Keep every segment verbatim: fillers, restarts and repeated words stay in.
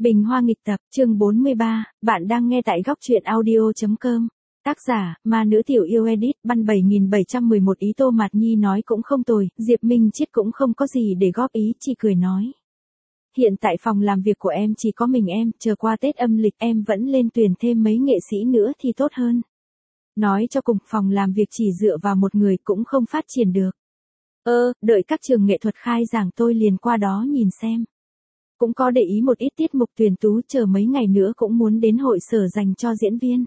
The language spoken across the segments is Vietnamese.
Bình Hoa nghịch tập, chương bốn mươi ba, bạn đang nghe tại góc truyện audio.com. Tác giả, ma nữ tiểu yêu edit, băn bảy nghìn bảy trăm mười một ý. Tô Mạt Nhi nói cũng không tồi, Diệp Minh Chiết cũng không có gì để góp ý, chỉ cười nói. Hiện tại phòng làm việc của em chỉ có mình em, chờ qua Tết âm lịch em vẫn lên tuyển thêm mấy nghệ sĩ nữa thì tốt hơn. Nói cho cùng, phòng làm việc chỉ dựa vào một người cũng không phát triển được. Ơ, đợi các trường nghệ thuật khai giảng tôi liền qua đó nhìn xem. Cũng có để ý một ít tiết mục tuyển tú, chờ mấy ngày nữa cũng muốn đến hội sở dành cho diễn viên.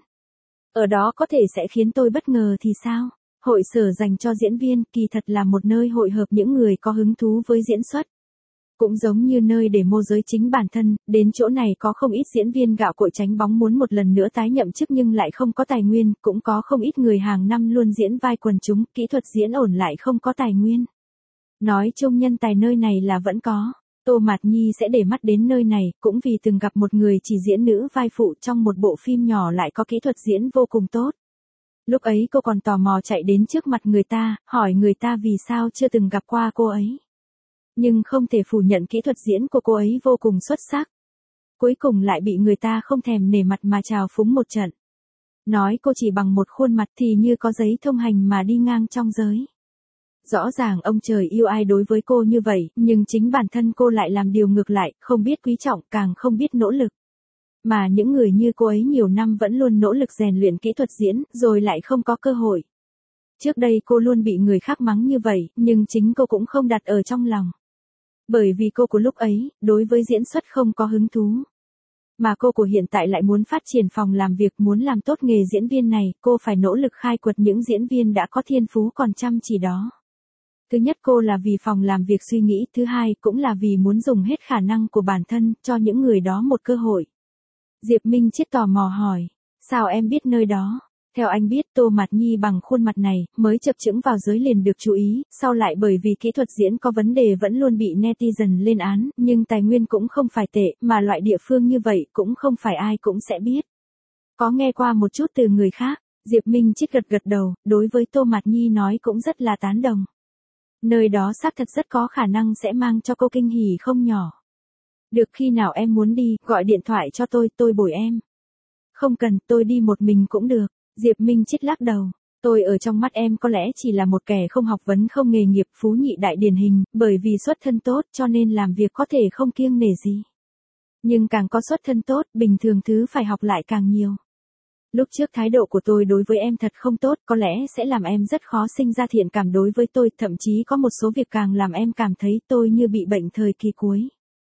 Ở đó có thể sẽ khiến tôi bất ngờ thì sao? Hội sở dành cho diễn viên kỳ thật là một nơi hội hợp những người có hứng thú với diễn xuất. Cũng giống như nơi để mô giới chính bản thân, đến chỗ này có không ít diễn viên gạo cội tránh bóng muốn một lần nữa tái nhậm chức nhưng lại không có tài nguyên, cũng có không ít người hàng năm luôn diễn vai quần chúng, kỹ thuật diễn ổn lại không có tài nguyên. Nói chung nhân tài nơi này là vẫn có. Tô Mạt Nhi sẽ để mắt đến nơi này, cũng vì từng gặp một người chỉ diễn nữ vai phụ trong một bộ phim nhỏ lại có kỹ thuật diễn vô cùng tốt. Lúc ấy cô còn tò mò chạy đến trước mặt người ta, hỏi người ta vì sao chưa từng gặp qua cô ấy. Nhưng không thể phủ nhận kỹ thuật diễn của cô ấy vô cùng xuất sắc. Cuối cùng lại bị người ta không thèm nể mặt mà trào phúng một trận. Nói cô chỉ bằng một khuôn mặt thì như có giấy thông hành mà đi ngang trong giới. Rõ ràng ông trời yêu ai đối với cô như vậy, nhưng chính bản thân cô lại làm điều ngược lại, không biết quý trọng, càng không biết nỗ lực. Mà những người như cô ấy nhiều năm vẫn luôn nỗ lực rèn luyện kỹ thuật diễn, rồi lại không có cơ hội. Trước đây cô luôn bị người khác mắng như vậy, nhưng chính cô cũng không đặt ở trong lòng. Bởi vì cô của lúc ấy, đối với diễn xuất không có hứng thú. Mà cô của hiện tại lại muốn phát triển phòng làm việc, muốn làm tốt nghề diễn viên này, cô phải nỗ lực khai quật những diễn viên đã có thiên phú còn chăm chỉ đó. Thứ nhất cô là vì phòng làm việc suy nghĩ, thứ hai cũng là vì muốn dùng hết khả năng của bản thân, cho những người đó một cơ hội. Diệp Minh Chiết tò mò hỏi, sao em biết nơi đó? Theo anh biết, Tô Mạt Nhi bằng khuôn mặt này, mới chập chững vào giới liền được chú ý, sau lại bởi vì kỹ thuật diễn có vấn đề vẫn luôn bị netizen lên án, nhưng tài nguyên cũng không phải tệ, mà loại địa phương như vậy cũng không phải ai cũng sẽ biết. Có nghe qua một chút từ người khác, Diệp Minh Chiết gật gật đầu, đối với Tô Mạt Nhi nói cũng rất là tán đồng. Nơi đó xác thật rất có khả năng sẽ mang cho cô kinh hỉ không nhỏ. Được, khi nào em muốn đi, gọi điện thoại cho tôi, tôi bồi em. Không cần, tôi đi một mình cũng được. Diệp Minh Chiết lắc đầu. Tôi ở trong mắt em có lẽ chỉ là một kẻ không học vấn không nghề nghiệp, phú nhị đại điển hình, bởi vì xuất thân tốt cho nên làm việc có thể không kiêng nể gì. Nhưng càng có xuất thân tốt, bình thường thứ phải học lại càng nhiều. Lúc trước thái độ của tôi đối với em thật không tốt, có lẽ sẽ làm em rất khó sinh ra thiện cảm đối với tôi, thậm chí có một số việc càng làm em cảm thấy tôi như bị bệnh thời kỳ cuối.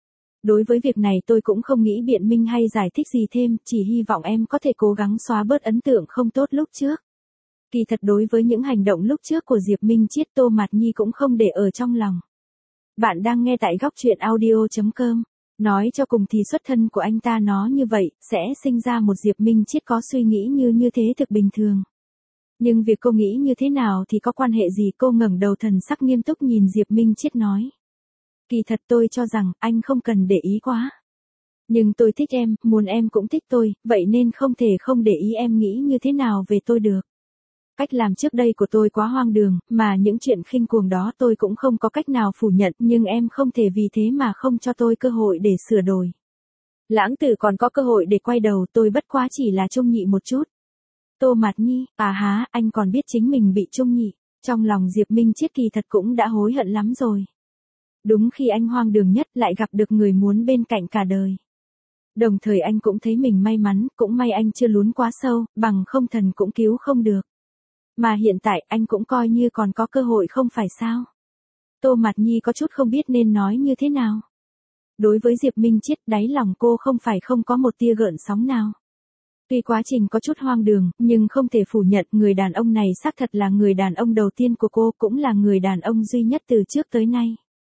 Đối với việc này tôi cũng không nghĩ biện minh hay giải thích gì thêm, chỉ hy vọng em có thể cố gắng xóa bớt ấn tượng không tốt lúc trước. Kỳ thật đối với những hành động lúc trước của Diệp Minh Chiết, Tô Mạt Nhi cũng không để ở trong lòng. Bạn đang nghe tại góc truyện audio.com. Nói cho cùng thì xuất thân của anh ta nó như vậy, sẽ sinh ra một Diệp Minh Chiết có suy nghĩ như như thế thực bình thường. Nhưng việc cô nghĩ như thế nào thì có quan hệ gì? Cô ngẩng đầu thần sắc nghiêm túc nhìn Diệp Minh Chiết nói. Kỳ thật tôi cho rằng, anh không cần để ý quá. Nhưng tôi thích em, muốn em cũng thích tôi, vậy nên không thể không để ý em nghĩ như thế nào về tôi được. Cách làm trước đây của tôi quá hoang đường, mà những chuyện khinh cuồng đó tôi cũng không có cách nào phủ nhận, nhưng em không thể vì thế mà không cho tôi cơ hội để sửa đổi. Lãng Tử còn có cơ hội để quay đầu, tôi bất quá chỉ là trung nhị một chút. Tô Mạt Nhi, à há, anh còn biết chính mình bị trung nhị. Trong lòng Diệp Minh Chiết kỳ thật cũng đã hối hận lắm rồi. Đúng khi anh hoang đường nhất lại gặp được người muốn bên cạnh cả đời. Đồng thời anh cũng thấy mình may mắn, cũng may anh chưa lún quá sâu, bằng không thần cũng cứu không được. Mà hiện tại anh cũng coi như còn có cơ hội không phải sao? Tô Mạt Nhi có chút không biết nên nói như thế nào. Đối với Diệp Minh Chiết, đáy lòng cô không phải không có một tia gợn sóng nào. Tuy quá trình có chút hoang đường, nhưng không thể phủ nhận người đàn ông này xác thật là người đàn ông đầu tiên của cô, cũng là người đàn ông duy nhất từ trước tới nay.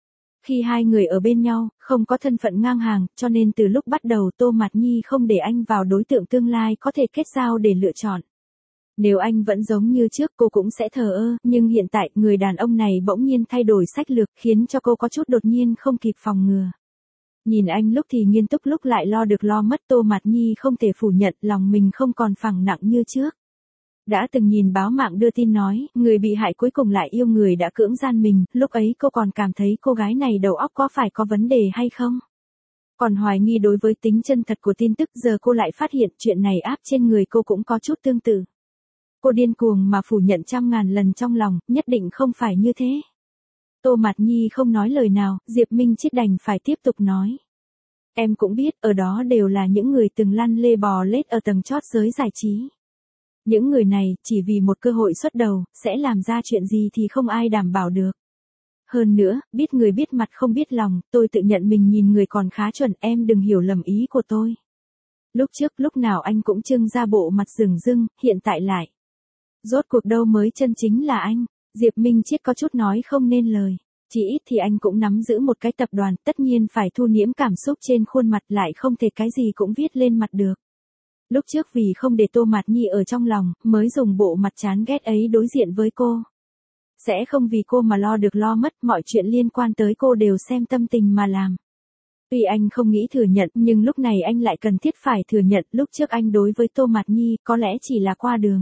Khi hai người ở bên nhau, không có thân phận ngang hàng, cho nên từ lúc bắt đầu Tô Mạt Nhi không để anh vào đối tượng tương lai có thể kết giao để lựa chọn. Nếu anh vẫn giống như trước cô cũng sẽ thờ ơ, nhưng hiện tại người đàn ông này bỗng nhiên thay đổi sách lược khiến cho cô có chút đột nhiên không kịp phòng ngừa. Nhìn anh lúc thì nghiêm túc lúc lại lo được lo mất, Tô Mạt Nhi không thể phủ nhận lòng mình không còn phẳng nặng như trước. Đã từng nhìn báo mạng đưa tin nói, người bị hại cuối cùng lại yêu người đã cưỡng gian mình, lúc ấy cô còn cảm thấy cô gái này đầu óc có phải có vấn đề hay không? Còn hoài nghi đối với tính chân thật của tin tức, giờ cô lại phát hiện chuyện này áp trên người cô cũng có chút tương tự. Cô điên cuồng mà phủ nhận trăm ngàn lần trong lòng, nhất định không phải như thế. Tô Mạt Nhi không nói lời nào, Diệp Minh Chiết đành phải tiếp tục nói. Em cũng biết, ở đó đều là những người từng lăn lê bò lết ở tầng chót giới giải trí. Những người này, chỉ vì một cơ hội xuất đầu, sẽ làm ra chuyện gì thì không ai đảm bảo được. Hơn nữa, biết người biết mặt không biết lòng, tôi tự nhận mình nhìn người còn khá chuẩn, em đừng hiểu lầm ý của tôi. Lúc trước, lúc nào anh cũng trưng ra bộ mặt rừng rưng, hiện tại lại. Rốt cuộc đâu mới chân chính là anh. Diệp Minh Chiết có chút nói không nên lời. Chỉ ít thì anh cũng nắm giữ một cái tập đoàn, tất nhiên phải thu liễm cảm xúc trên khuôn mặt, lại không thể cái gì cũng viết lên mặt được. Lúc trước vì không để Tô Mạt Nhi ở trong lòng, mới dùng bộ mặt chán ghét ấy đối diện với cô. Sẽ không vì cô mà lo được lo mất, mọi chuyện liên quan tới cô đều xem tâm tình mà làm. Tuy anh không nghĩ thừa nhận, nhưng lúc này anh lại cần thiết phải thừa nhận, lúc trước anh đối với Tô Mạt Nhi có lẽ chỉ là qua đường.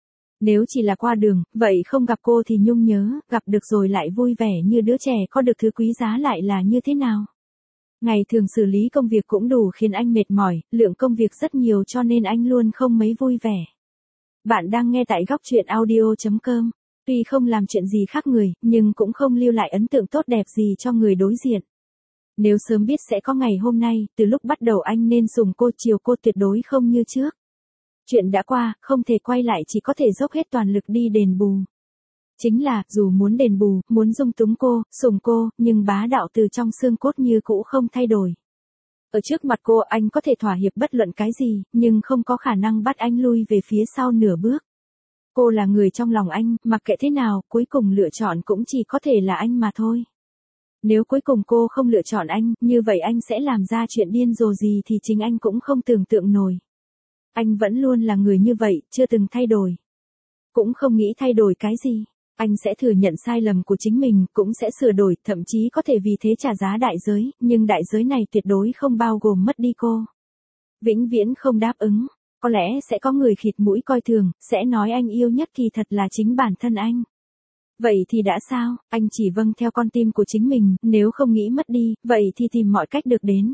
Nếu chỉ là qua đường, vậy không gặp cô thì nhung nhớ, gặp được rồi lại vui vẻ như đứa trẻ có được thứ quý giá lại là như thế nào? Ngày thường xử lý công việc cũng đủ khiến anh mệt mỏi, lượng công việc rất nhiều cho nên anh luôn không mấy vui vẻ. Bạn đang nghe tại góc truyện audio chấm com. Tuy không làm chuyện gì khác người, nhưng cũng không lưu lại ấn tượng tốt đẹp gì cho người đối diện. Nếu sớm biết sẽ có ngày hôm nay, từ lúc bắt đầu anh nên sủng cô chiều cô tuyệt đối không như trước. Chuyện đã qua, không thể quay lại, chỉ có thể dốc hết toàn lực đi đền bù. Chính là, dù muốn đền bù, muốn dung túng cô, sủng cô, nhưng bá đạo từ trong xương cốt như cũ không thay đổi. Ở trước mặt cô anh có thể thỏa hiệp bất luận cái gì, nhưng không có khả năng bắt anh lui về phía sau nửa bước. Cô là người trong lòng anh, mặc kệ thế nào, cuối cùng lựa chọn cũng chỉ có thể là anh mà thôi. Nếu cuối cùng cô không lựa chọn anh, như vậy anh sẽ làm ra chuyện điên rồ gì thì chính anh cũng không tưởng tượng nổi. Anh vẫn luôn là người như vậy, chưa từng thay đổi. Cũng không nghĩ thay đổi cái gì. Anh sẽ thừa nhận sai lầm của chính mình, cũng sẽ sửa đổi, thậm chí có thể vì thế trả giá đại giới, nhưng đại giới này tuyệt đối không bao gồm mất đi cô. Vĩnh viễn không đáp ứng. Có lẽ sẽ có người khịt mũi coi thường, sẽ nói anh yêu nhất kỳ thật là chính bản thân anh. Vậy thì đã sao, anh chỉ vâng theo con tim của chính mình, nếu không nghĩ mất đi, vậy thì tìm mọi cách được đến.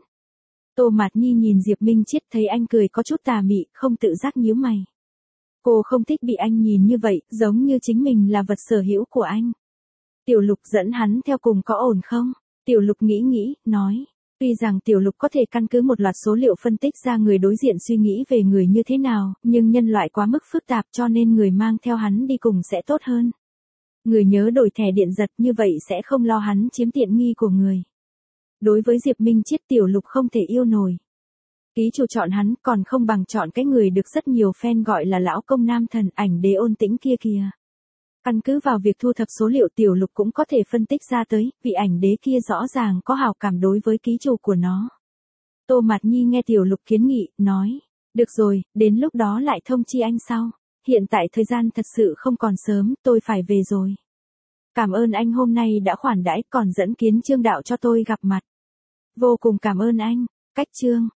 Tô Mạt Nhi nhìn Diệp Minh Chiết thấy anh cười có chút tà mị, không tự giác nhíu mày. Cô không thích bị anh nhìn như vậy, giống như chính mình là vật sở hữu của anh. Tiểu Lục dẫn hắn theo cùng có ổn không? Tiểu Lục nghĩ nghĩ, nói. Tuy rằng Tiểu Lục có thể căn cứ một loạt số liệu phân tích ra người đối diện suy nghĩ về người như thế nào, nhưng nhân loại quá mức phức tạp cho nên người mang theo hắn đi cùng sẽ tốt hơn. Người nhớ đổi thẻ điện giật như vậy sẽ không lo hắn chiếm tiện nghi của người. Đối với Diệp Minh Chiết Tiểu Lục không thể yêu nổi. Ký chủ chọn hắn còn không bằng chọn cái người được rất nhiều fan gọi là lão công nam thần, ảnh đế ôn tĩnh kia kìa. Căn cứ vào việc thu thập số liệu Tiểu Lục cũng có thể phân tích ra tới, vị ảnh đế kia rõ ràng có hảo cảm đối với ký chủ của nó. Tô Mạt Nhi nghe Tiểu Lục kiến nghị, nói, được rồi, đến lúc đó lại thông chi anh sau. Hiện tại thời gian thật sự không còn sớm, tôi phải về rồi. Cảm ơn anh hôm nay đã khoản đãi, còn dẫn Kiến Chương đạo cho tôi gặp mặt. Vô cùng cảm ơn anh. Cách chương.